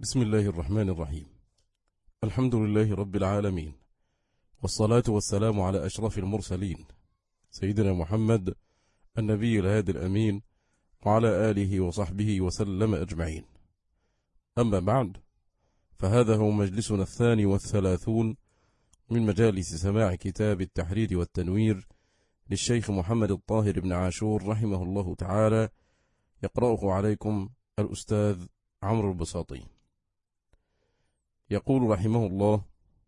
بسم الله الرحمن الرحيم. الحمد لله رب العالمين، والصلاة والسلام على أشرف المرسلين سيدنا محمد النبي الهادي الأمين، وعلى آله وصحبه وسلم أجمعين. أما بعد، فهذا هو مجلسنا 32 من مجالس سماع كتاب التحرير والتنوير للشيخ محمد الطاهر بن عاشور رحمه الله تعالى، يقرأه عليكم الأستاذ عمرو البساطي. يقول رحمه الله: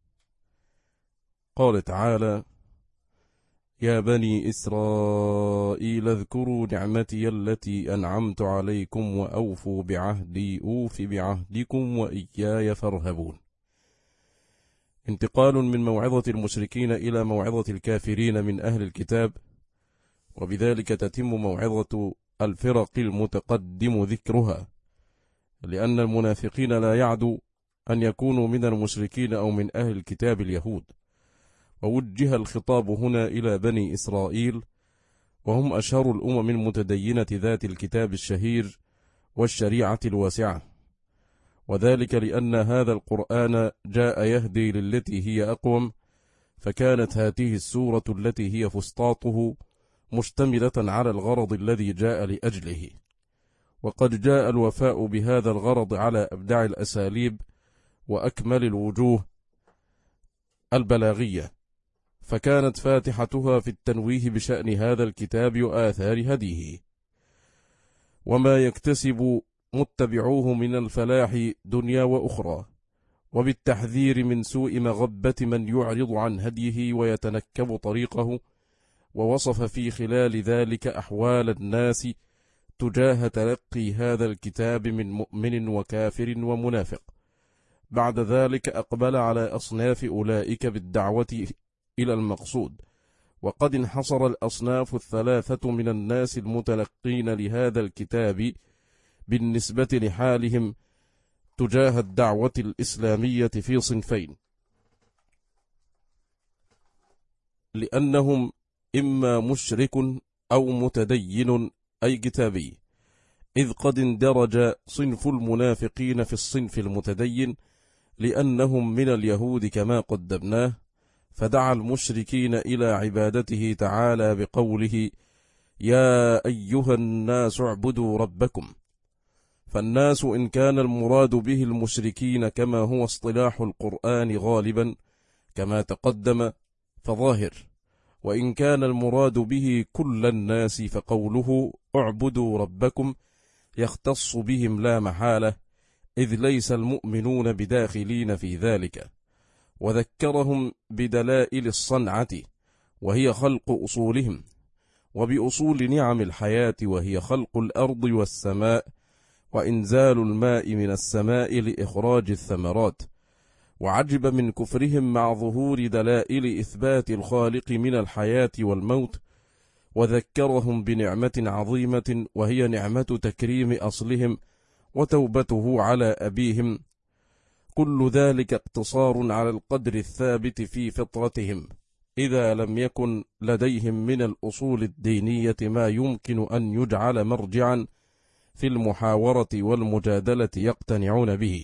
قال تعالى: يا بني إسرائيل اذكروا نعمتي التي أنعمت عليكم وأوفوا بعهدي أوف بعهدكم وإياي فارهبون. انتقال من موعظة المشركين إلى موعظة الكافرين من أهل الكتاب، وبذلك تتم موعظة الفرق المتقدم ذكرها، لأن المنافقين لا يعدو أن يكونوا من المشركين أو من أهل الكتاب اليهود. ووجه الخطاب هنا إلى بني إسرائيل، وهم أشهر الأمم المتدينة ذات الكتاب الشهير والشريعة الواسعة، وذلك لأن هذا القرآن جاء يهدي للتي هي أقوم، فكانت هذه السورة التي هي فسطاطه مشتملة على الغرض الذي جاء لأجله، وقد جاء الوفاء بهذا الغرض على أبدع الأساليب وأكمل الوجوه البلاغية، فكانت فاتحتها في التنويه بشأن هذا الكتاب وآثار هديه، وما يكتسب متبعوه من الفلاح دنيا وأخرى، وبالتحذير من سوء مغبة من يعرض عن هديه ويتنكب طريقه. ووصف في خلال ذلك أحوال الناس تجاه تلقي هذا الكتاب من مؤمن وكافر ومنافق. بعد ذلك أقبل على أصناف أولئك بالدعوة إلى المقصود، وقد انحصر الأصناف الثلاثة من الناس المتلقين لهذا الكتاب بالنسبة لحالهم تجاه الدعوة الإسلامية في صنفين: لأنهم إما مشرك أو متدين أي كتابي، إذ قد اندرج صنف المنافقين في الصنف المتدين لأنهم من اليهود كما قدمناه، فدعا المشركين إلى عبادته تعالى بقوله: يا أيها الناس اعبدوا ربكم. فالناس إن كان المراد به المشركين كما هو اصطلاح القرآن غالبا كما تقدم فظاهر، وإن كان المراد به كل الناس فقوله اعبدوا ربكم يختص بهم لا محالة، إذ ليس المؤمنون بداخلين في ذلك. وذكرهم بدلائل الصنعة وهي خلق أصولهم، وبأصول نعم الحياة وهي خلق الأرض والسماء، وإنزال الماء من السماء لإخراج الثمرات. وعجب من كفرهم مع ظهور دلائل إثبات الخالق من الحياة والموت، وذكرهم بنعمة عظيمة وهي نعمة تكريم أصلهم وتوبته على أبيهم. كل ذلك اقتصار على القدر الثابت في فطرتهم، إذا لم يكن لديهم من الأصول الدينية ما يمكن أن يجعل مرجعا في المحاورة والمجادلة يقتنعون به.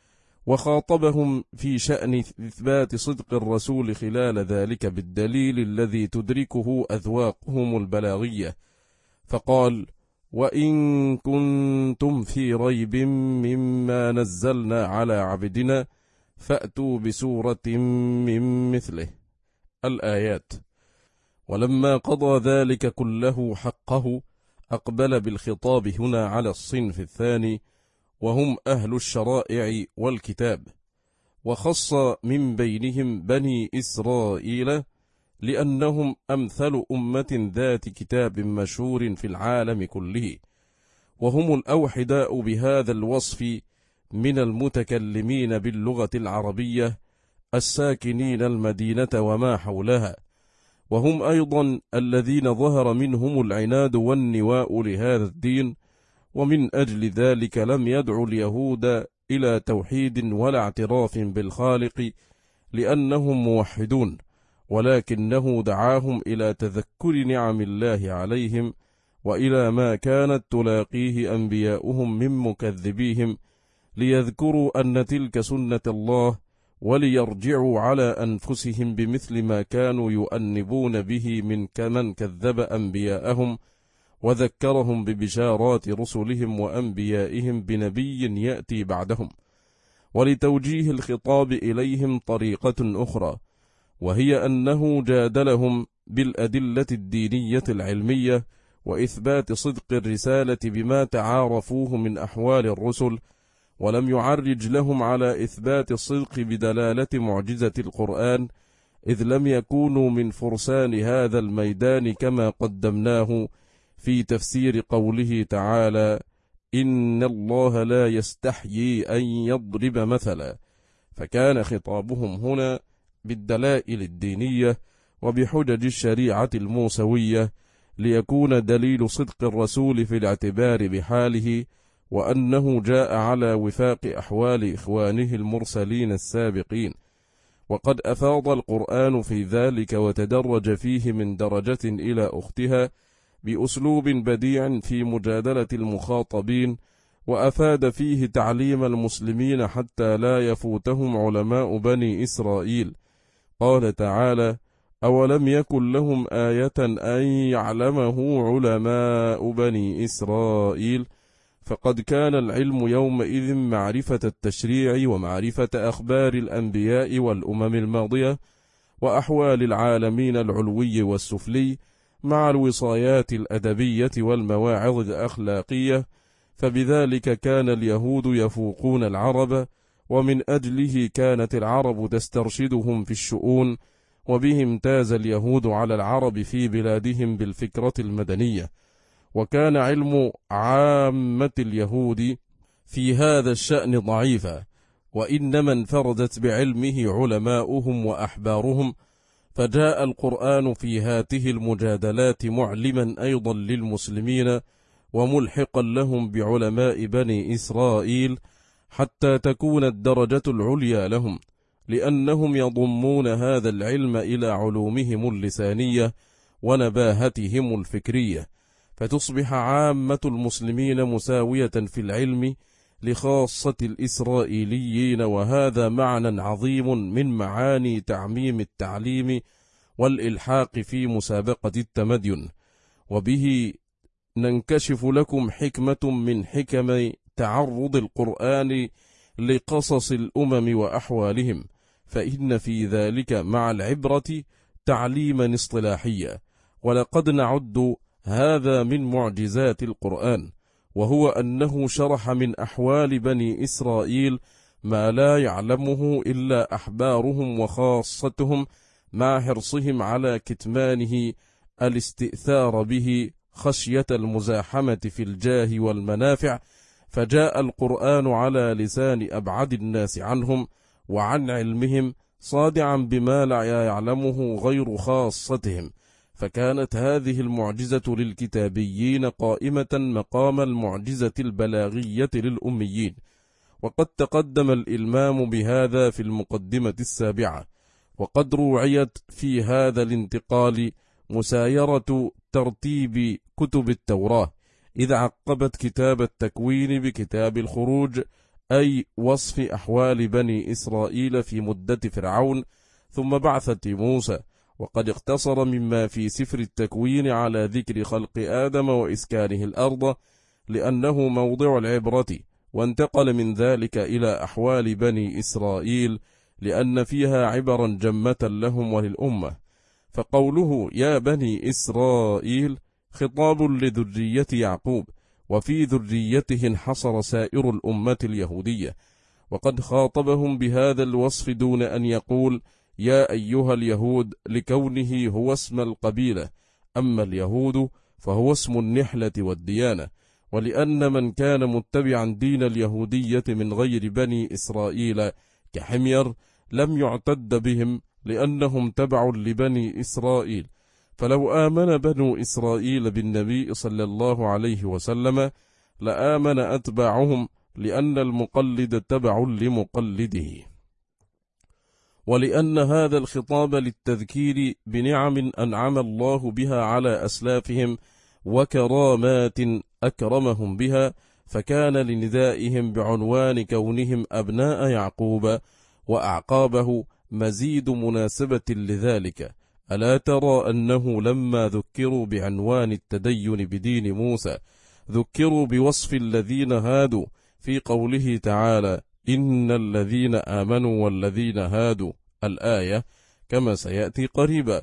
وخاطبهم في شأن إثبات صدق الرسول خلال ذلك بالدليل الذي تدركه أذواقهم البلاغية، فقال: وإن كنتم في ريب مما نزلنا على عبدنا فأتوا بسورة من مثله. الآيات. ولما قضى ذلك كله حقه، أقبل بالخطاب هنا على الصنف الثاني، وهم أهل الشرائع والكتاب، وخص من بينهم بني إسرائيل لأنهم أمثل أمة ذات كتاب مشهور في العالم كله، وهم الأوحداء بهذا الوصف من المتكلمين باللغة العربية الساكنين المدينة وما حولها، وهم أيضا الذين ظهر منهم العناد والنواء لهذا الدين، ومن أجل ذلك لم يدعو اليهود إلى توحيد ولا اعتراف بالخالق لأنهم موحدون، ولكنه دعاهم إلى تذكر نعم الله عليهم وإلى ما كانت تلاقيه أنبياؤهم من مكذبيهم ليذكروا أن تلك سنة الله، وليرجعوا على أنفسهم بمثل ما كانوا يؤنبون به من من كذب أنبياءهم، وذكرهم ببشارات رسلهم وأنبيائهم بنبي يأتي بعدهم، ولتوجيه الخطاب إليهم طريقة أخرى، وهي أنه جادلهم بالأدلة الدينية العلمية وإثبات صدق الرسالة بما تعارفوه من أحوال الرسل، ولم يعرج لهم على إثبات الصدق بدلالة معجزة القرآن، إذ لم يكونوا من فرسان هذا الميدان كما قدمناه في تفسير قوله تعالى: إن الله لا يستحيي أن يضرب مثلا، فكان خطابهم هنا بالدلائل الدينية وبحجج الشريعة الموسوية، ليكون دليل صدق الرسول في الاعتبار بحاله، وأنه جاء على وفاق أحوال إخوانه المرسلين السابقين. وقد أفاض القرآن في ذلك وتدرج فيه من درجة إلى أختها بأسلوب بديع في مجادلة المخاطبين، وأفاد فيه تعليم المسلمين حتى لا يفوتهم علماء بني إسرائيل. قال تعالى: أولم يكن لهم آية أن يعلمه علماء بني إسرائيل، فقد كان العلم يومئذ معرفة التشريع ومعرفة أخبار الأنبياء والأمم الماضية وأحوال العالمين العلوي والسفلي، مع الوصايات الأدبية والمواعظ الأخلاقية، فبذلك كان اليهود يفوقون العرب، ومن أجله كانت العرب تسترشدهم في الشؤون، وبه امتاز اليهود على العرب في بلادهم بالفكرة المدنية. وكان علم عامة اليهود في هذا الشأن ضعيفا، وإنما انفردت بعلمه علماؤهم وأحبارهم، فجاء القرآن في هاته المجادلات معلما أيضا للمسلمين وملحقا لهم بعلماء بني إسرائيل، حتى تكون الدرجة العليا لهم، لأنهم يضمون هذا العلم إلى علومهم اللسانية ونباهتهم الفكرية، فتصبح عامة المسلمين مساوية في العلم لخاصة الإسرائيليين، وهذا معنى عظيم من معاني تعميم التعليم والإلحاق في مسابقة التمدين. وبه ننكشف لكم حكمة من حكم تعرض القرآن لقصص الأمم وأحوالهم، فإن في ذلك مع العبرة تعليما اصطلاحيا. ولقد نعد هذا من معجزات القرآن، وهو أنه شرح من أحوال بني إسرائيل ما لا يعلمه إلا أحبارهم وخاصتهم، مع حرصهم على كتمانه الاستئثار به خشية المزاحمة في الجاه والمنافع، فجاء القرآن على لسان أبعد الناس عنهم وعن علمهم، صادعا بما لا يعلمه غير خاصتهم، فكانت هذه المعجزة للكتابيين قائمة مقام المعجزة البلاغية للأميين. وقد تقدم الإلمام بهذا في المقدمة السابعة، وقد روعيت في هذا الانتقال مسايرة ترتيب كتب التوراة، إذ عقبت كتاب التكوين بكتاب الخروج، أي وصف أحوال بني إسرائيل في مدة فرعون ثم بعثة موسى، وقد اقتصر مما في سفر التكوين على ذكر خلق آدم وإسكانه الأرض لأنه موضع العبرة، وانتقل من ذلك إلى أحوال بني إسرائيل لأن فيها عبرا جمة لهم وللأمة. فقوله يا بني إسرائيل خطاب لذرية يعقوب، وفي ذريته انحصر سائر الأمة اليهودية، وقد خاطبهم بهذا الوصف دون أن يقول يا أيها اليهود لكونه هو اسم القبيلة، أما اليهود فهو اسم النحلة والديانة، ولأن من كان متبعا دين اليهودية من غير بني إسرائيل كحمير لم يعتد بهم لأنهم تبع لبني إسرائيل، فلو آمن بنو إسرائيل بالنبي صلى الله عليه وسلم لآمن أتباعهم، لأن المقلد تبع لمقلده. ولأن هذا الخطاب للتذكير بنعم أنعم الله بها على أسلافهم وكرامات أكرمهم بها، فكان لندائهم بعنوان كونهم أبناء يعقوب وأعقابه مزيد مناسبة لذلك. ألا ترى أنه لما ذكروا بعنوان التدين بدين موسى ذكروا بوصف الذين هادوا في قوله تعالى إن الذين آمنوا والذين هادوا الآية كما سيأتي قريبا.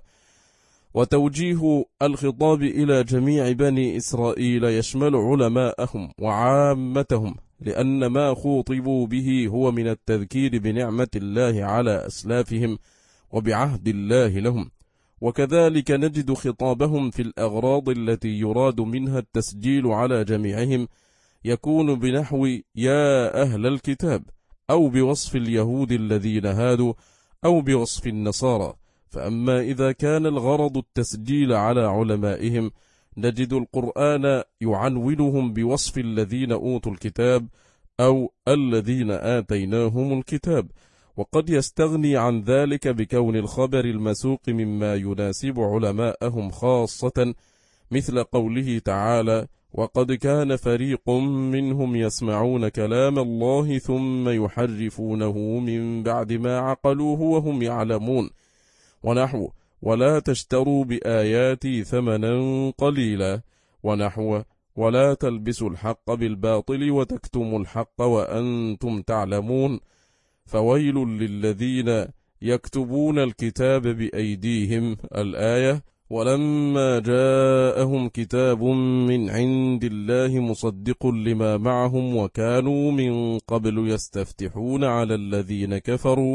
وتوجيه الخطاب إلى جميع بني إسرائيل يشمل علماءهم وعامتهم، لأن ما خوطبوا به هو من التذكير بنعمة الله على أسلافهم وبعهد الله لهم. وكذلك نجد خطابهم في الأغراض التي يراد منها التسجيل على جميعهم يكون بنحو يا أهل الكتاب، أو بوصف اليهود الذين هادوا، أو بوصف النصارى. فأما إذا كان الغرض التسجيل على علمائهم نجد القرآن يعنونهم بوصف الذين أوتوا الكتاب أو الذين آتيناهم الكتاب، وقد يستغني عن ذلك بكون الخبر المسوق مما يناسب علماءهم خاصة، مثل قوله تعالى وقد كان فريق منهم يسمعون كلام الله ثم يحرفونه من بعد ما عقلوه وهم يعلمون، ونحو ولا تشتروا بآياتي ثمنا قليلا، ونحو ولا تلبسوا الحق بالباطل وتكتموا الحق وأنتم تعلمون، فويل للذين يكتبون الكتاب بأيديهم الآية. ولما جاءهم كتاب من عند الله مصدق لما معهم وكانوا من قبل يستفتحون على الذين كفروا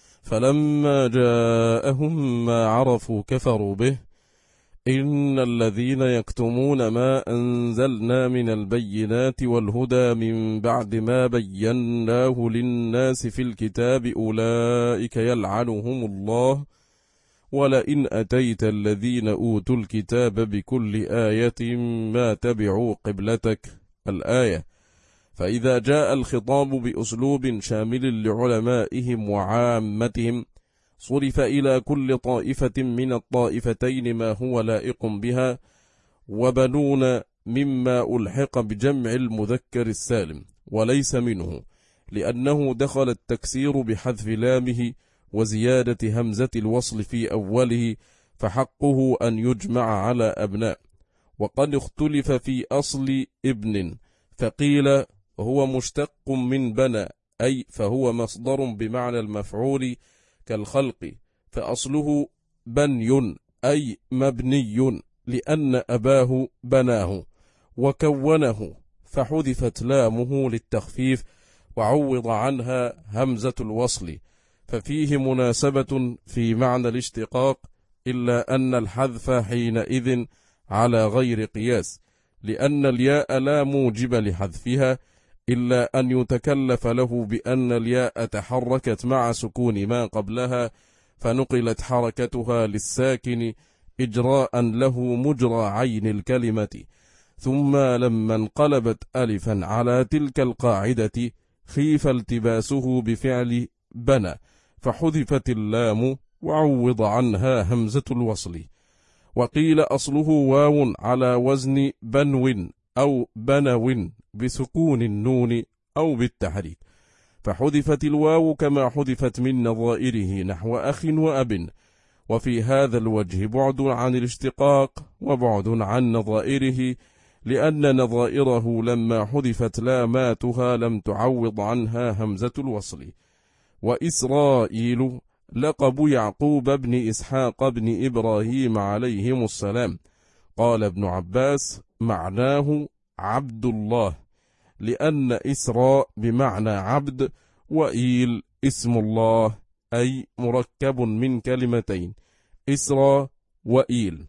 فلما جاءهم ما عرفوا كفروا به، إن الذين يكتمون ما أنزلنا من البينات والهدى من بعد ما بيناه للناس في الكتاب أولئك يلعنهم الله ولئن أتيت الذين أوتوا الكتاب بكل آية ما تبعوا قبلتك الآية. فإذا جاء الخطاب بأسلوب شامل لعلمائهم وعامتهم صرف إلى كل طائفة من الطائفتين ما هو لائق بها، وبنون مما ألحق بجمع المذكر السالم وليس منه، لأنه دخل التكسير بحذف لامه وزيادة همزة الوصل في أوله، فحقه أن يجمع على أبناء. وقد اختلف في أصل ابن، فقيل هو مشتق من بنى، أي فهو مصدر بمعنى المفعول كالخلق، فأصله بني أي مبني، لأن أباه بناه وكونه، فحذفت لامه للتخفيف وعوض عنها همزة الوصل، ففيه مناسبة في معنى الاشتقاق، إلا أن الحذف حينئذ على غير قياس، لأن الياء لا موجب لحذفها إلا أن يتكلف له بأن الياء تحركت مع سكون ما قبلها فنقلت حركتها للساكن إجراء له مجرى عين الكلمة، ثم لما انقلبت ألفا على تلك القاعدة خيف التباسه بفعل بنى فحذفت اللام وعوض عنها همزة الوصل. وقيل أصله واو على وزن بنو أو بنو بسكون النون أو بالتحريك، فحذفت الواو كما حذفت من نظائره نحو أخ وأب. وفي هذا الوجه بعد عن الاشتقاق وبعد عن نظائره، لأن نظائره لما حذفت لاماتها لم تعوض عنها همزة الوصل. وإسرائيل لقب يعقوب بن إسحاق بن إبراهيم عليهم السلام. قال ابن عباس معناه عبد الله، لأن إسراء بمعنى عبد، وإيل اسم الله، أي مركب من كلمتين إسراء وإيل.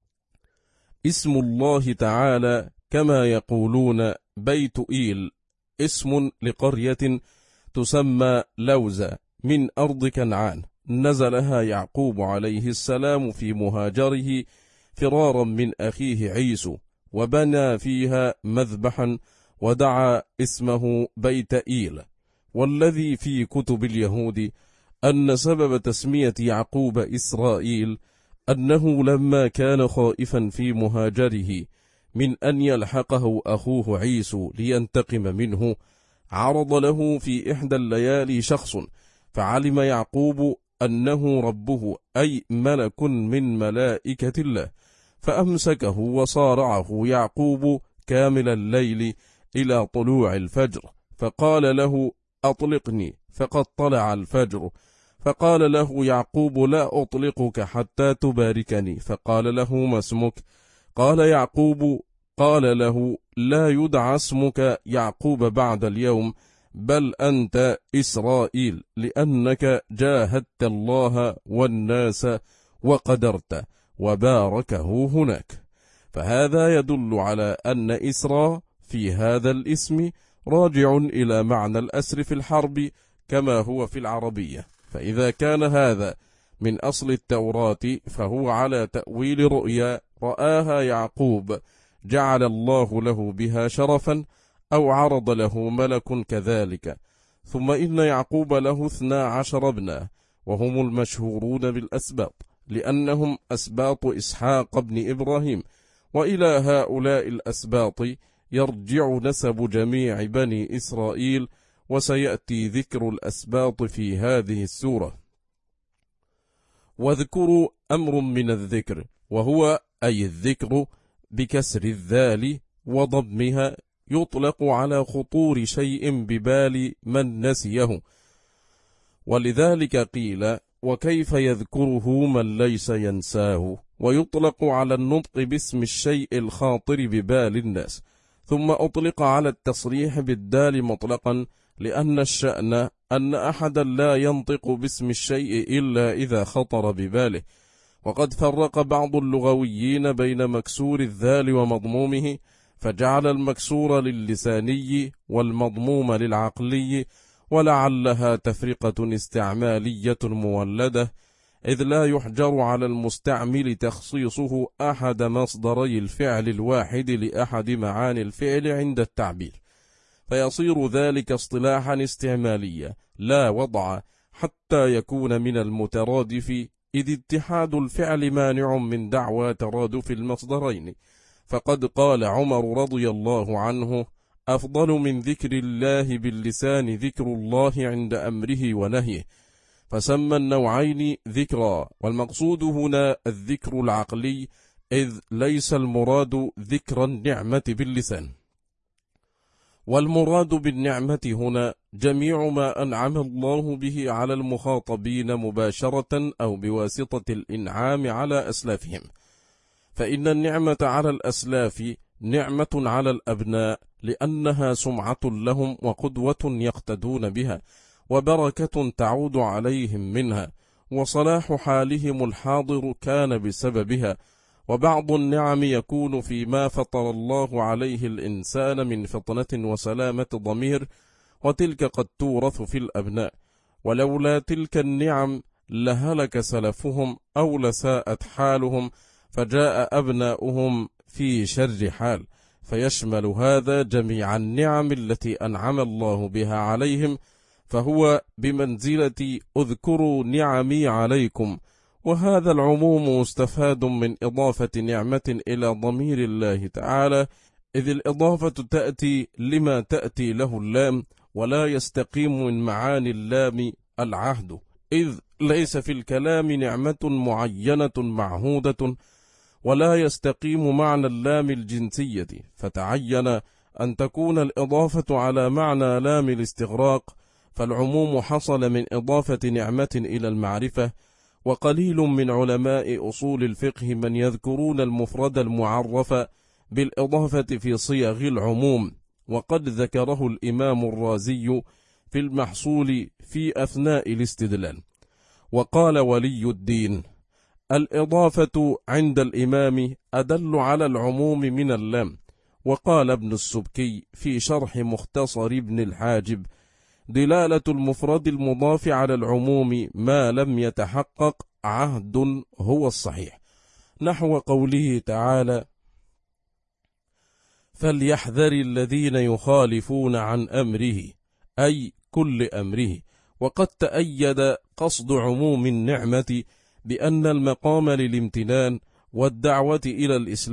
اسم الله تعالى كما يقولون بيت إيل اسم لقرية تسمى لوزة من أرض كنعان، نزلها يعقوب عليه السلام في مهاجره فرارا من أخيه عيسو، وبنى فيها مذبحا ودعا اسمه بيت إيل. والذي في كتب اليهود أن سبب تسمية يعقوب إسرائيل أنه لما كان خائفا في مهاجره من أن يلحقه أخوه عيسو لينتقم منه، عرض له في إحدى الليالي شخص، فعلم يعقوب أنه ربه، أي ملك من ملائكة الله، فأمسكه وصارعه يعقوب كامل الليل إلى طلوع الفجر، فقال له: أطلقني، فقد طلع الفجر. فقال له يعقوب: لا أطلقك حتى تباركني. فقال له: ما اسمك؟ قال يعقوب. قال له: لا يدعى اسمك يعقوب بعد اليوم، بل أنت إسرائيل، لأنك جاهدت الله والناس وقدرت. وباركه هناك. فهذا يدل على أن إسراء في هذا الاسم راجع إلى معنى الأسر في الحرب كما هو في العربية. فإذا كان هذا من أصل التوراة فهو على تأويل رؤيا رآها يعقوب جعل الله له بها شرفا، أو عرض له ملك كذلك. ثم إن يعقوب له 12 ابنا، وهم المشهورون بالأسباط، لأنهم أسباط إسحاق بن إبراهيم، وإلى هؤلاء الأسباط يرجع نسب جميع بني إسرائيل، وسيأتي ذكر الأسباط في هذه السورة. واذكروا أمر من الذكر، وهو أي الذكر بكسر الذال وضمها، يطلق على خطور شيء ببال من نسيه، ولذلك قيل: وكيف يذكره من ليس ينساه. ويطلق على النطق باسم الشيء الخاطر ببال الناس. ثم أطلق على التصريح بالدال مطلقا، لأن الشأن أن أحدا لا ينطق باسم الشيء إلا إذا خطر بباله. وقد فرق بعض اللغويين بين مكسور الذال ومضمومه، فجعل المكسور للساني والمضموم للعقلي، ولعلها تفرقة استعمالية مولدة، إذ لا يحجر على المستعمل تخصيصه أحد مصدري الفعل الواحد لأحد معاني الفعل عند التعبير، فيصير ذلك اصطلاحا استعماليا لا وضع، حتى يكون من المترادف، إذ اتحاد الفعل مانع من دعوى ترادف المصدرين. فقد قال عمر رضي الله عنه: أفضل من ذكر الله باللسان ذكر الله عند أمره ونهيه، فسمى النوعين ذكرا. والمقصود هنا الذكر العقلي، إذ ليس المراد ذكر النعمة باللسان. والمراد بالنعمة هنا جميع ما أنعم الله به على المخاطبين مباشرة أو بواسطة الإنعام على أسلافهم، فإن النعمة على الأسلاف نعمة على الأبناء، لأنها سمعة لهم وقدوة يقتدون بها، وبركة تعود عليهم منها، وصلاح حالهم الحاضر كان بسببها. وبعض النعم يكون فيما فطر الله عليه الإنسان من فطنة وسلامة ضمير، وتلك قد تورث في الأبناء، ولولا تلك النعم لهلك سلفهم أو لساءت حالهم، فجاء أبناؤهم في شر حال. فيشمل هذا جميع النعم التي أنعم الله بها عليهم، فهو بمنزلة اذكروا نعمي عليكم. وهذا العموم مستفاد من إضافة نعمة إلى ضمير الله تعالى، إذ الإضافة تأتي لما تأتي له اللام، ولا يستقيم من معاني اللام العهد، إذ ليس في الكلام نعمة معينة معهودة، ولا يستقيم معنى اللام الجنسية، فتعين أن تكون الإضافة على معنى لام الاستغراق، فالعموم حصل من إضافة نعمة إلى المعرفة. وقليل من علماء أصول الفقه من يذكرون المفرد المعرف بالإضافة في صيغ العموم، وقد ذكره الإمام الرازي في المحصول في أثناء الاستدلال. وقال ولي الدين: الإضافة عند الإمام أدل على العموم من اللام. وقال ابن السبكي في شرح مختصر ابن الحاجب: دلالة المفرد المضاف على العموم ما لم يتحقق عهد هو الصحيح، نحو قوله تعالى: فليحذر الذين يخالفون عن أمره، أي كل أمره. وقد تأيد قصد عموم النعمة بأن المقام للامتنان والدعوة إلى الإسلام،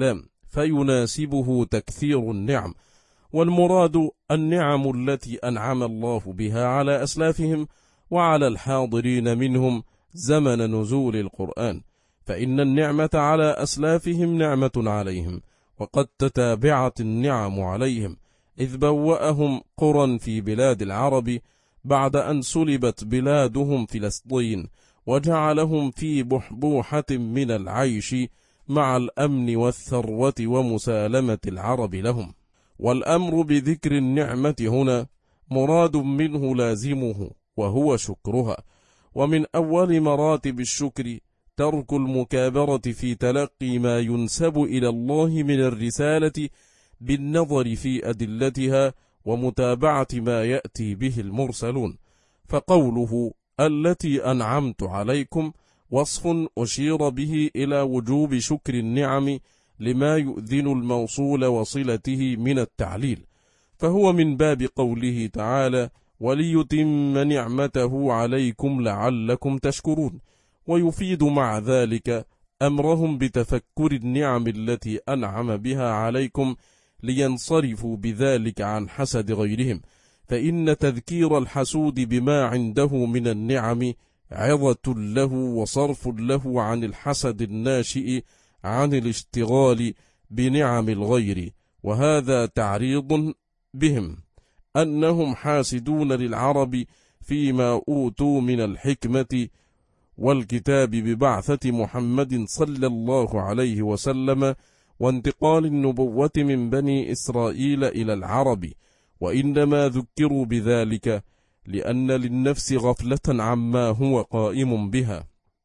فيناسبه تكثير النعم، والمراد النعم التي أنعم الله بها على أسلافهم وعلى الحاضرين منهم زمن نزول القرآن، فإن النعمة على أسلافهم نعمة عليهم، وقد تتابعت النعم عليهم، إذ بوأهم قرى في بلاد العرب بعد أن سلبت بلادهم فلسطين، وجعلهم في بحبوحة من العيش مع الأمن والثروة ومسالمة العرب لهم. والأمر بذكر النعمة هنا مراد منه لازمه، وهو شكرها، ومن أول مراتب الشكر ترك المكابرة في تلقي ما ينسب إلى الله من الرسالة بالنظر في أدلتها ومتابعة ما يأتي به المرسلون. فقوله التي أنعمت عليكم وصف أشير به إلى وجوب شكر النعم لما يؤذن الموصول وصلته من التعليل، فهو من باب قوله تعالى وليتم نعمته عليكم لعلكم تشكرون، ويفيد مع ذلك أمرهم بتفكر النعم التي أنعم بها عليكم لينصرفوا بذلك عن حسد غيرهم، فإن تذكير الحسود بما عنده من النعم عظة له وصرف له عن الحسد الناشئ عن الاشتغال بنعم الغير، وهذا تعريض بهم أنهم حاسدون للعرب فيما أوتوا من الحكمة والكتاب ببعثة محمد صلى الله عليه وسلم وانتقال النبوة من بني إسرائيل إلى العرب، وإنما ذكروا بذلك لأن للنفس غفلة عما هو قائم بها،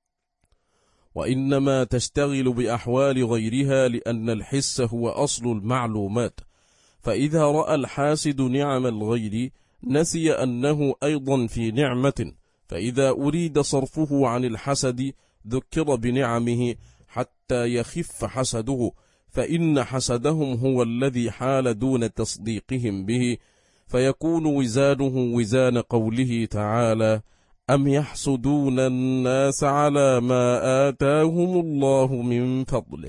وإنما تشتغل بأحوال غيرها لأن الحس هو أصل المعلومات، فإذا رأى الحاسد نعم الغير نسي أنه أيضا في نعمة، فإذا أريد صرفه عن الحسد ذكر بنعمه حتى يخف حسده، فإن حسدهم هو الذي حال دون تصديقهم به، فيكون وزانه وزان قوله تعالى أم يحسدون الناس على ما آتاهم الله من فضله،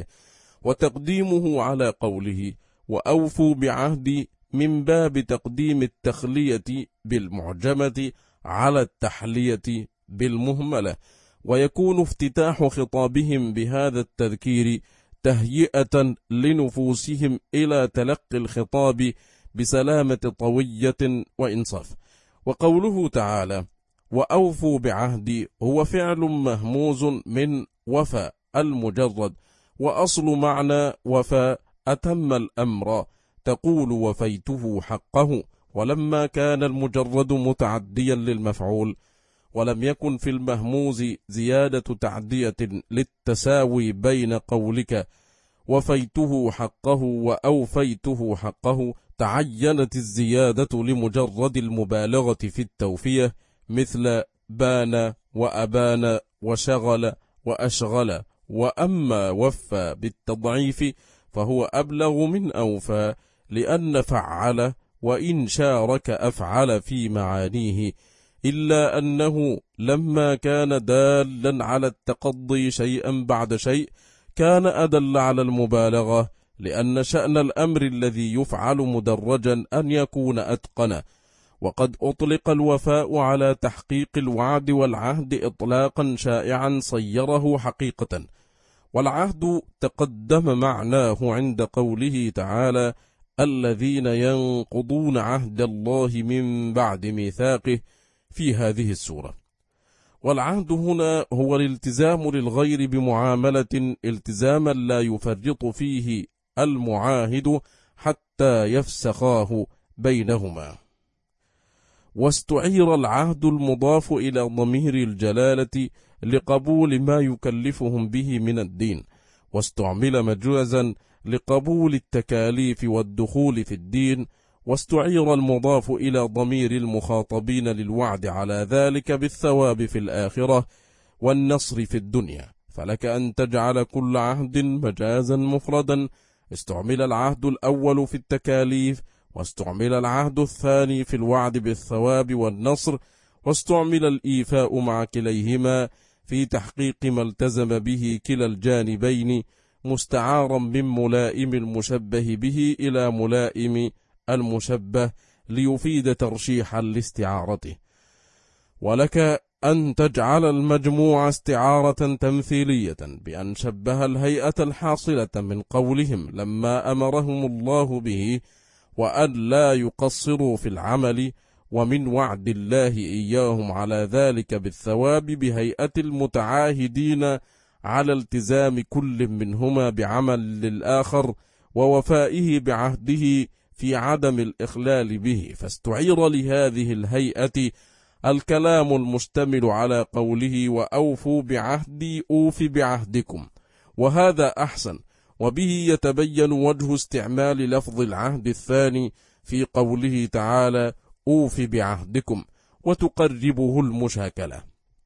وتقديمه على قوله وأوفوا بعهدي من باب تقديم التخلية بالمعجمة على التحلية بالمهملة، ويكون افتتاح خطابهم بهذا التذكير تهيئة لنفوسهم إلى تلقي الخطاب بسلامة طوية وإنصاف. وقوله تعالى وأوفوا بعهدي هو فعل مهموز من وفى المجرد، وأصل معنى وفى أتم الأمر، تقول وفيته حقه، ولما كان المجرد متعديا للمفعول ولم يكن في المهموز زيادة تعدية للتساوي بين قولك وفيته حقه وأوفيته حقه، تعينت الزيادة لمجرد المبالغة في التوفية، مثل بان وأبان وشغل وأشغل. وأما وفى بالتضعيف فهو أبلغ من أوفى، لأن فعل وإن شارك أفعل في معانيه، إلا أنه لما كان دالا على التقضي شيئا بعد شيء كان أدل على المبالغة، لأن شأن الأمر الذي يفعل مدرجا أن يكون أتقن. وقد أطلق الوفاء على تحقيق الوعد والعهد إطلاقا شائعا صيره حقيقة، والعهد تقدم معناه عند قوله تعالى الذين ينقضون عهد الله من بعد ميثاقه في هذه السورة. والعهد هنا هو الالتزام للغير بمعاملة التزاما لا يفرط فيه المعاهد حتى يفسخاه بينهما. واستعير العهد المضاف إلى ضمير الجلالة لقبول ما يكلفهم به من الدين، واستعمل مجازا لقبول التكاليف والدخول في الدين، واستعير المضاف إلى ضمير المخاطبين للوعد على ذلك بالثواب في الآخرة والنصر في الدنيا، فلك أن تجعل كل عهد مجازا مفردا. استعمل العهد الأول في التكاليف، واستعمل العهد الثاني في الوعد بالثواب والنصر، واستعمل الإيفاء مع كليهما في تحقيق ما التزم به كلا الجانبين مستعارا من ملائم المشبه به إلى ملائم المشبه ليفيد ترشيحا لاستعارته. ولك أن تجعل المجموع استعارة تمثيلية بأن شبه الهيئة الحاصلة من قولهم لما أمرهم الله به، وأن لا يقصروا في العمل، ومن وعد الله إياهم على ذلك بالثواب بهيئة المتعاهدين على التزام كل منهما بعمل للآخر ووفائه بعهده في عدم الإخلال به، فاستعير لهذه الهيئة الكلام المشتمل على قوله وأوفوا بعهدي أوف بعهدكم، وهذا أحسن، وبه يتبين وجه استعمال لفظ العهد الثاني في قوله تعالى أوف بعهدكم، وتقربه المشاكلة.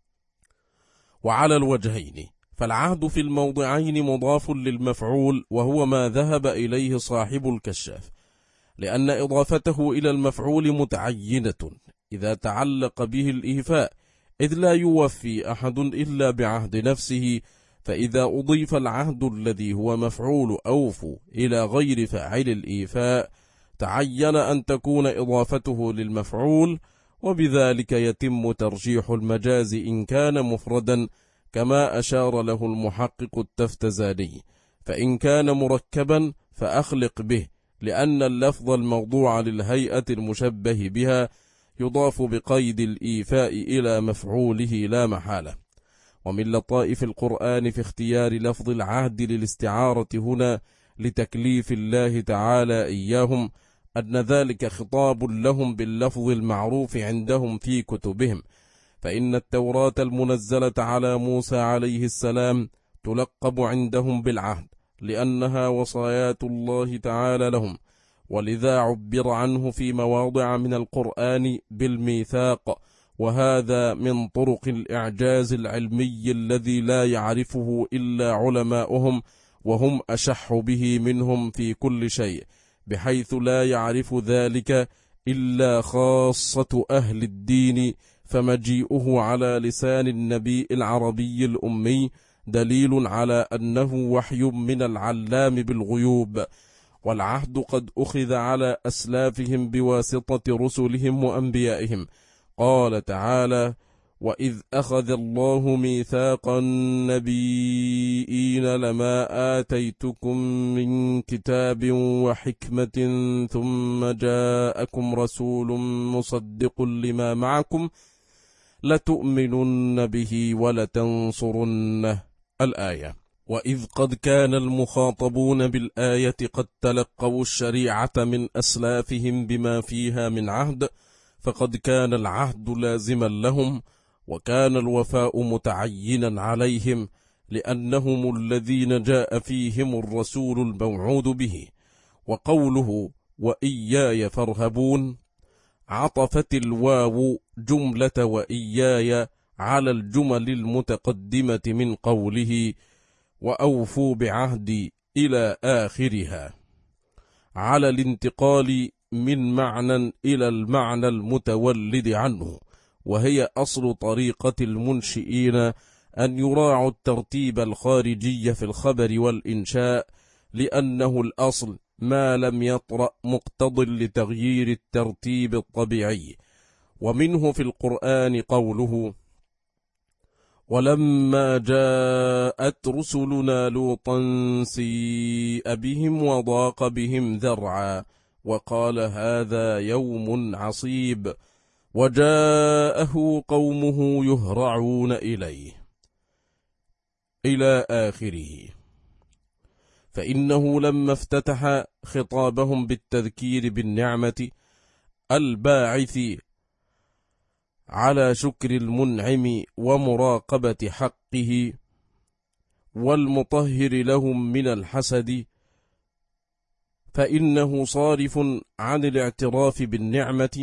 وعلى الوجهين فالعهد في الموضعين مضاف للمفعول، وهو ما ذهب إليه صاحب الكشاف، لأن إضافته إلى المفعول متعينة إذا تعلق به الإيفاء، إذ لا يوفي أحد إلا بعهد نفسه، فإذا أضيف العهد الذي هو مفعول أوفوا إلى غير فاعل الإيفاء تعين أن تكون إضافته للمفعول، وبذلك يتم ترجيح المجاز إن كان مفردا، كما أشار له المحقق التفتزاني، فإن كان مركبا فأخلق به، لأن اللفظ الموضوع للهيئة المشبه بها يضاف بقيد الإيفاء إلى مفعوله لا محالة. ومن لطائف القرآن في اختيار لفظ العهد للاستعارة هنا لتكليف الله تعالى إياهم أن ذلك خطاب لهم باللفظ المعروف عندهم في كتبهم، فإن التوراة المنزلة على موسى عليه السلام تلقب عندهم بالعهد لأنها وصايات الله تعالى لهم، ولذا عبر عنه في مواضع من القرآن بالميثاق، وهذا من طرق الإعجاز العلمي الذي لا يعرفه إلا علماؤهم، وهم أشح به منهم في كل شيء، بحيث لا يعرف ذلك إلا خاصة أهل الدين، فمجيئه على لسان النبي العربي الأمي دليل على أنه وحي من العلام بالغيوب. والعهد قد أخذ على أسلافهم بواسطة رسلهم وأنبيائهم، قال تعالى وإذ أخذ الله ميثاق النبيين لما آتيتكم من كتاب وحكمة ثم جاءكم رسول مصدق لما معكم لتؤمنن به ولتنصرنه الآية. وإذ قد كان المخاطبون بالآية قد تلقوا الشريعة من أسلافهم بما فيها من عهد، فقد كان العهد لازما لهم، وكان الوفاء متعينا عليهم، لأنهم الذين جاء فيهم الرسول الموعود به. وقوله وإياي فارهبون عطفت الواو جملة وإياي على الجمل المتقدمة من قوله وأوفوا بعهدي إلى آخرها، على الانتقال من معنى إلى المعنى المتولد عنه، وهي أصل طريقة المنشئين أن يراعوا الترتيب الخارجي في الخبر والإنشاء، لأنه الأصل ما لم يطرأ مقتض لتغيير الترتيب الطبيعي. ومنه في القرآن قوله ولما جاءت رسلنا لوطا سيء بهم وضاق بهم ذرعا وقال هذا يوم عصيب وجاءه قومه يهرعون إليه إلى آخره. فإنه لما افتتح خطابهم بالتذكير بالنعمة الباعث على شكر المنعم ومراقبة حقه والمطهر لهم من الحسد، فإنه صارف عن الاعتراف بالنعمة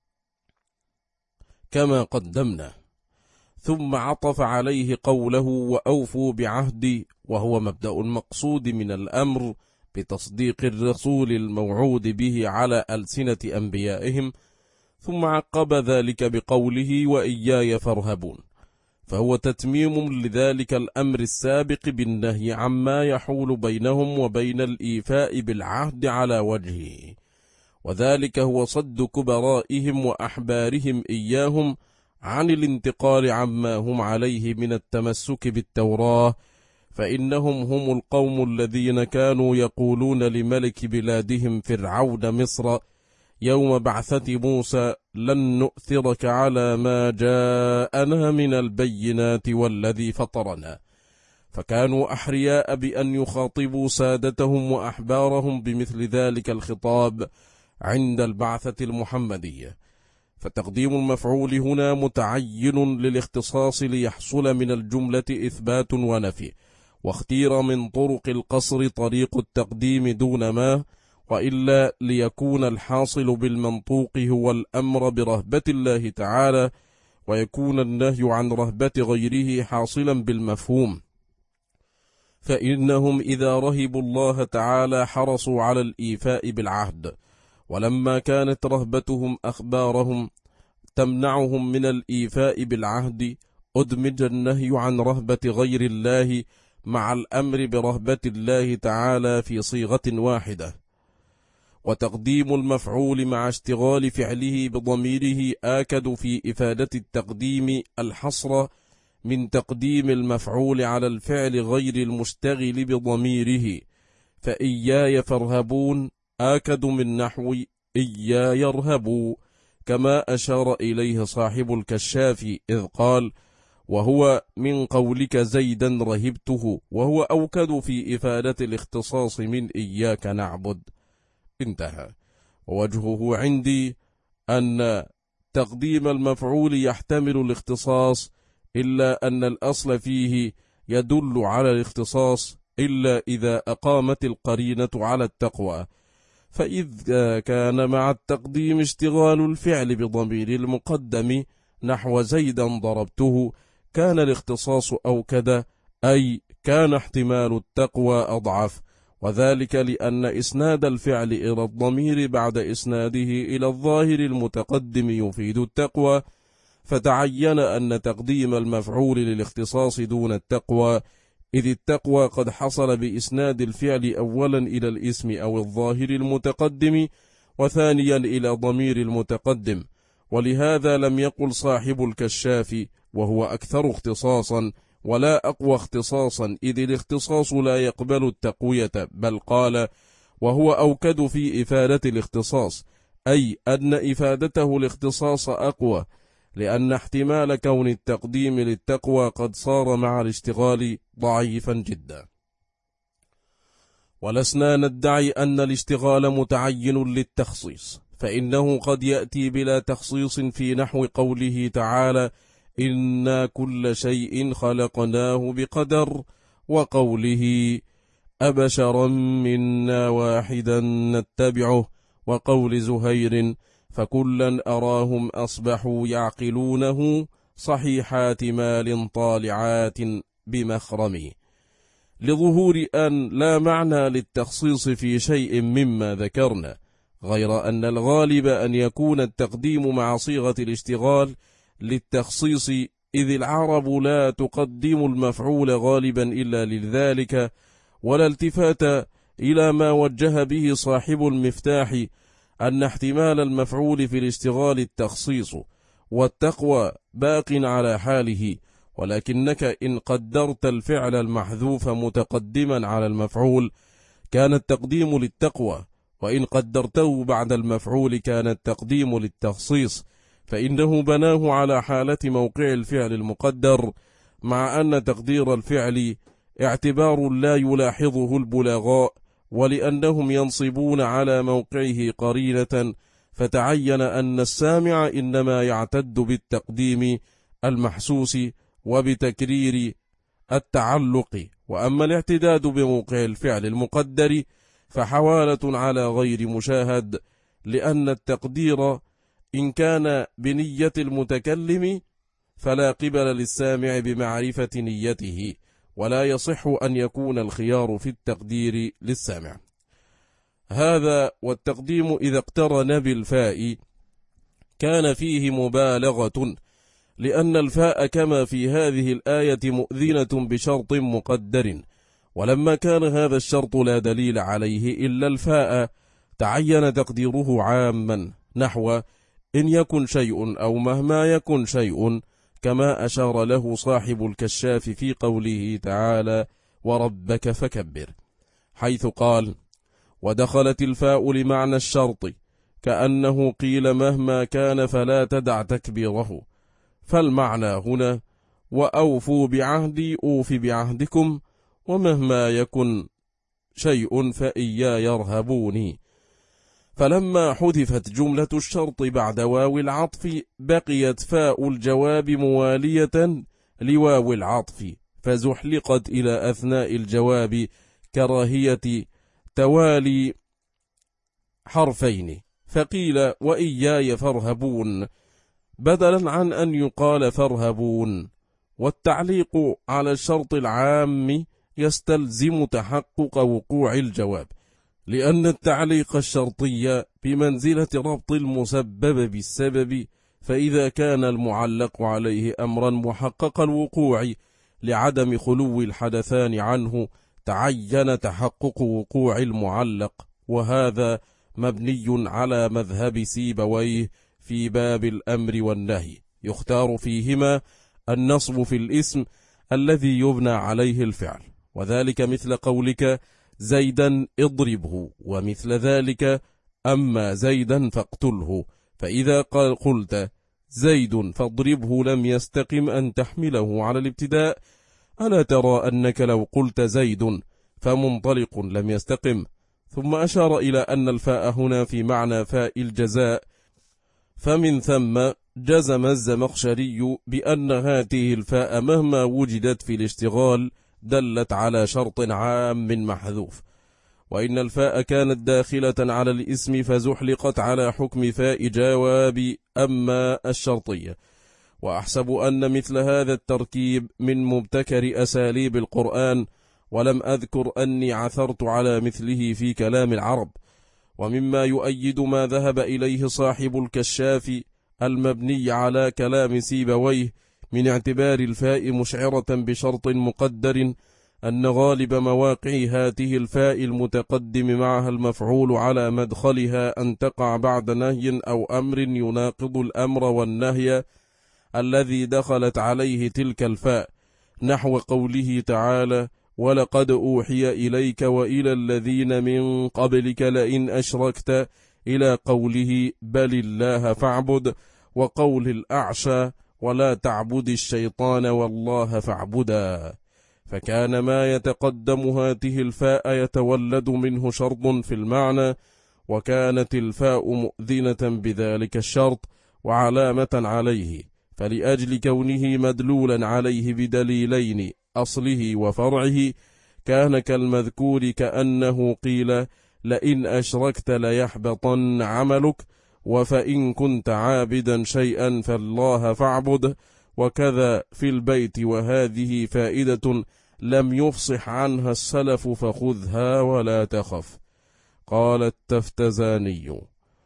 كما قدمنا، ثم عطف عليه قوله وأوفوا بعهدي، وهو مبدأ المقصود من الأمر بتصديق الرسول الموعود به على ألسنة أنبيائهم، ثم عقب ذلك بقوله وإياي فارهبون، فهو تتميم لذلك الأمر السابق بالنهي عما يحول بينهم وبين الإيفاء بالعهد على وجهه، وذلك هو صد كبرائهم وأحبارهم إياهم عن الانتقال عما هم عليه من التمسك بالتوراة، فإنهم هم القوم الذين كانوا يقولون لملك بلادهم فرعون مصر يوم بعثة موسى: لن نؤثرك على ما جاءنا من البينات والذي فطرنا، فكانوا أحرياء بأن يخاطبوا سادتهم وأحبارهم بمثل ذلك الخطاب عند البعثة المحمدية. فتقديم المفعول هنا متعين للاختصاص ليحصل من الجملة إثبات ونفي، واختير من طرق القصر طريق التقديم دون ما، وإلا ليكون الحاصل بالمنطوق هو الأمر برهبة الله تعالى، ويكون النهي عن رهبة غيره حاصلا بالمفهوم، فإنهم إذا رهبوا الله تعالى حرصوا على الإيفاء بالعهد، ولما كانت رهبتهم أخبارهم تمنعهم من الإيفاء بالعهد أدمج النهي عن رهبة غير الله مع الأمر برهبة الله تعالى في صيغة واحدة. وتقديم المفعول مع اشتغال فعله بضميره آكد في إفادة التقديم الحصر من تقديم المفعول على الفعل غير المشتغل بضميره، فإياي فارهبون آكد من نحو إياي ارهبوا، كما أشار إليه صاحب الكشاف إذ قال: وهو من قولك زيدا رهبته، وهو أوكد في إفادة الاختصاص من إياك نعبد. انتهى. ووجهه عندي أن تقديم المفعول يحتمل الاختصاص، إلا أن الأصل فيه يدل على الاختصاص إلا إذا أقامت القرينة على التقوى، فإذا كان مع التقديم اشتغال الفعل بضمير المقدم نحو زيدا ضربته كان الاختصاص أوكد، أي كان احتمال التقوى أضعف، وذلك لأن إسناد الفعل إلى الضمير بعد إسناده إلى الظاهر المتقدم يفيد التقوى، فتعين أن تقديم المفعول للاختصاص دون التقوى، إذ التقوى قد حصل بإسناد الفعل أولا إلى الاسم أو الظاهر المتقدم، وثانيا إلى ضمير المتقدم. ولهذا لم يقل صاحب الكشاف وهو أكثر اختصاصا ولا أقوى اختصاصا، إذ الاختصاص لا يقبل التقوية، بل قال: وهو أوكد في إفادة الاختصاص، أي أن إفادته الاختصاص أقوى، لأن احتمال كون التقديم للتقوى قد صار مع الاشتغال ضعيفا جدا. ولسنا ندعي أن الاشتغال متعين للتخصيص، فإنه قد يأتي بلا تخصيص في نحو قوله تعالى: إنا كل شيء خلقناه بقدر، وقوله: أبشرا منا واحدا نتبعه، وقول زهير: فكلا أراهم أصبحوا يعقلونه صحيحات مال طالعات بمخرم، لظهور أن لا معنى للتخصيص في شيء مما ذكرنا، غير أن الغالب أن يكون التقديم مع صيغة الاشتغال للتخصيص، إذ العرب لا تقدم المفعول غالبا إلا لذلك، ولا التفات إلى ما وجه به صاحب المفتاح أن احتمال المفعول في الاشتغال التخصيص، والتقوى باق على حاله، ولكنك إن قدرت الفعل المحذوف متقدما على المفعول كان التقديم للتقوى، وإن قدرته بعد المفعول كان التقديم للتخصيص، فإنه بناه على حالة موقع الفعل المقدر، مع أن تقدير الفعل اعتبار لا يلاحظه البلغاء، ولأنهم ينصبون على موقعه قرينة، فتعين أن السامع إنما يعتد بالتقديم المحسوس وبتكرير التعلق، وأما الاعتداد بموقع الفعل المقدر فحوالة على غير مشاهد، لأن التقدير إن كان بنية المتكلم فلا قبل للسامع بمعرفة نيته، ولا يصح أن يكون الخيار في التقدير للسامع. هذا والتقديم إذا اقترن بالفاء كان فيه مبالغة، لأن الفاء كما في هذه الآية مؤذنة بشرط مقدر، ولما كان هذا الشرط لا دليل عليه إلا الفاء تعين تقديره عاما، نحو إن يكن شيء أو مهما يكن شيء، كما أشار له صاحب الكشاف في قوله تعالى وربك فكبر، حيث قال ودخلت الفاء لمعنى الشرط، كأنه قيل مهما كان فلا تدع تكبيره. فالمعنى هنا وأوفوا بعهدي أوف بعهدكم، ومهما يكن شيء فإياي يرهبوني. فلما حذفت جملة الشرط بعد واو العطف بقيت فاء الجواب موالية لواو العطف، فزحلقت إلى أثناء الجواب كراهية توالي حرفين، فقيل وإياي فارهبون بدلا عن أن يقال فارهبون. والتعليق على الشرط العام يستلزم تحقق وقوع الجواب، لأن التعليق الشرطي بمنزلة ربط المسبب بالسبب، فإذا كان المعلق عليه أمرا محقق الوقوع لعدم خلو الحدثان عنه تعين تحقق وقوع المعلق، وهذا مبني على مذهب سيبويه في باب الأمر والنهي، يختار فيهما النصب في الاسم الذي يبنى عليه الفعل، وذلك مثل قولك زيدا اضربه، ومثل ذلك أما زيدا فاقتله. فإذا قلت زيد فاضربه لم يستقم أن تحمله على الابتداء، ألا ترى أنك لو قلت زيد فمنطلق لم يستقم؟ ثم أشار إلى أن الفاء هنا في معنى فاء الجزاء، فمن ثم جزم الزمخشري بأن هذه الفاء مهما وجدت في الاشتغال دلت على شرط عام من محذوف، وإن الفاء كانت داخلة على الاسم فزحلقت على حكم فاء جواب أما الشرطية. وأحسب أن مثل هذا التركيب من مبتكر أساليب القرآن، ولم أذكر أني عثرت على مثله في كلام العرب. ومما يؤيد ما ذهب إليه صاحب الكشاف المبني على كلام سيبويه من اعتبار الفاء مشعرة بشرط مقدر أن غالب مواقع هاته الفاء المتقدم معها المفعول على مدخلها أن تقع بعد نهي أو أمر يناقض الأمر والنهي الذي دخلت عليه تلك الفاء، نحو قوله تعالى ولقد أوحي إليك وإلى الذين من قبلك لئن أشركت، إلى قوله بل الله فاعبد، وقول الأعشى ولا تعبد الشيطان والله فاعبدا. فكان ما يتقدم هاته الفاء يتولد منه شرط في المعنى، وكانت الفاء مؤذنة بذلك الشرط وعلامة عليه، فلأجل كونه مدلولا عليه بدليلين أصله وفرعه كان كالمذكور، كأنه قيل لئن أشركت ليحبطن عملك، وفإن كنت عابدا شيئا فالله فاعبد. وكذا في البيت، وهذه فائدة لم يفصح عنها السلف فخذها ولا تخف. قال التفتزاني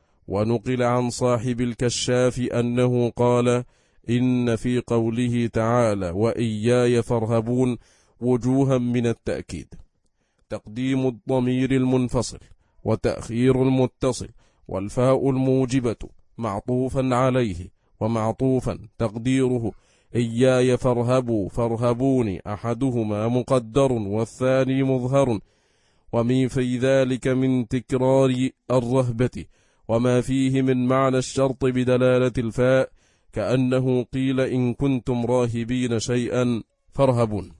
ونقل عن صاحب الكشاف أنه قال إن في قوله تعالى وإياي فارهبون وجوها من التأكيد: تقديم الضمير المنفصل وتأخير المتصل، والفاء الموجبة معطوفا عليه ومعطوفا تقديره إياي فارهبوا فارهبوني، أحدهما مقدر والثاني مظهر، ومن في ذلك من تكرار الرهبة وما فيه من معنى الشرط بدلالة الفاء، كأنه قيل إن كنتم راهبين شيئا فارهبون.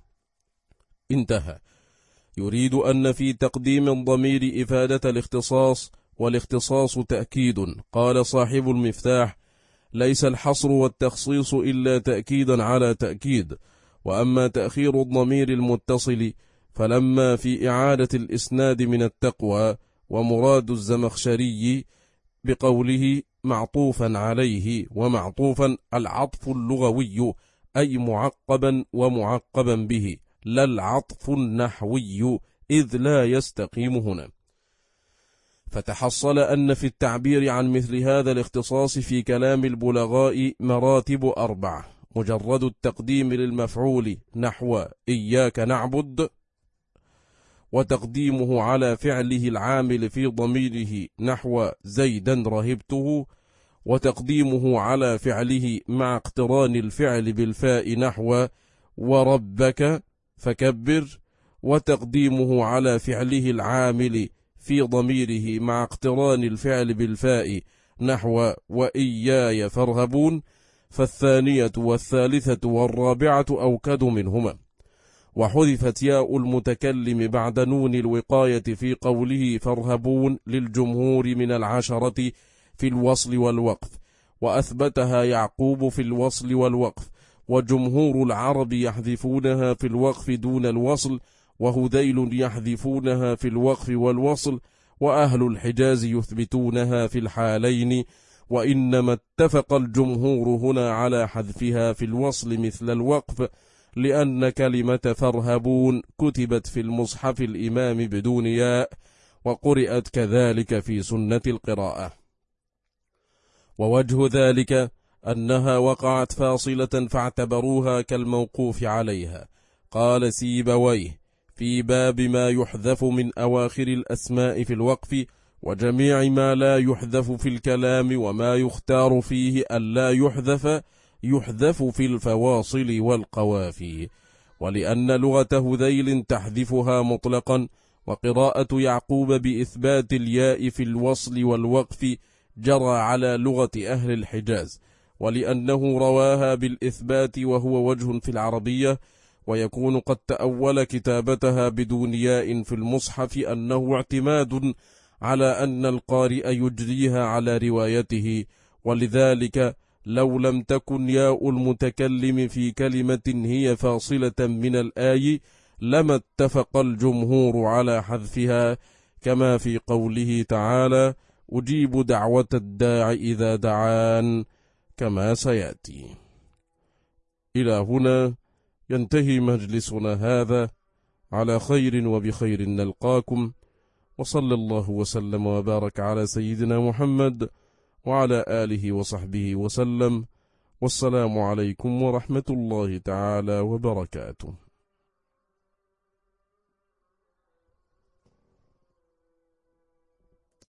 انتهى. يريد أن في تقديم الضمير إفادة الاختصاص، والاختصاص تأكيد. قال صاحب المفتاح: ليس الحصر والتخصيص إلا تأكيدا على تأكيد. وأما تأخير الضمير المتصل فلما في إعادة الإسناد من التقوى، ومراد الزمخشري بقوله معطوفا عليه ومعطوفا العطف اللغوي، أي معقبا ومعقبا به، لا العطف النحوي، إذ لا يستقيم هنا. فتحصل أن في التعبير عن مثل هذا الاختصاص في كلام البلغاء مراتب 4، مجرد التقديم للمفعول نحو إياك نعبد، وتقديمه على فعله العامل في ضميره نحو زيدا رهبته، وتقديمه على فعله مع اقتران الفعل بالفاء نحو وربك فكبر، وتقديمه على فعله العامل في ضميره مع اقتران الفعل بالفاء نحو وإياي فارهبون، فالثانية والثالثة والرابعة أوكد منهما. وحذفت ياء المتكلم بعد نون الوقاية في قوله فارهبون للجمهور من العشرة في الوصل والوقف، وأثبتها يعقوب في الوصل والوقف، وجمهور العرب يحذفونها في الوقف دون الوصل، وهذيل يحذفونها في الوقف والوصل، وأهل الحجاز يثبتونها في الحالين، وإنما اتفق الجمهور هنا على حذفها في الوصل مثل الوقف، لأن كلمة فارهبون كتبت في المصحف الإمام بدون ياء، وقرأت كذلك في سنة القراءة. ووجه ذلك أنها وقعت فاصلة فاعتبروها كالموقوف عليها. قال سيبويه في باب ما يحذف من أواخر الأسماء في الوقف، وجميع ما لا يحذف في الكلام وما يختار فيه ألا يحذف في الفواصل والقوافي. ولأن لغة هذيل تحذفها مطلقا، وقراءة يعقوب بإثبات الياء في الوصل والوقف جرى على لغة أهل الحجاز، ولأنه رواها بالإثبات وهو وجه في العربية، ويكون قد تأول كتابتها بدون ياء في المصحف أنه اعتماد على أن القارئ يجريها على روايته، ولذلك لو لم تكن ياء المتكلم في كلمة هي فاصلة من الآي لما اتفق الجمهور على حذفها، كما في قوله تعالى أجيب دعوة الداع إذا دعان، كما سيأتي. إلى هنا ينتهي مجلسنا هذا، على خير وبخير نلقاكم، وصلى الله وسلم وبارك على سيدنا محمد وعلى آله وصحبه وسلم، والسلام عليكم ورحمة الله تعالى وبركاته.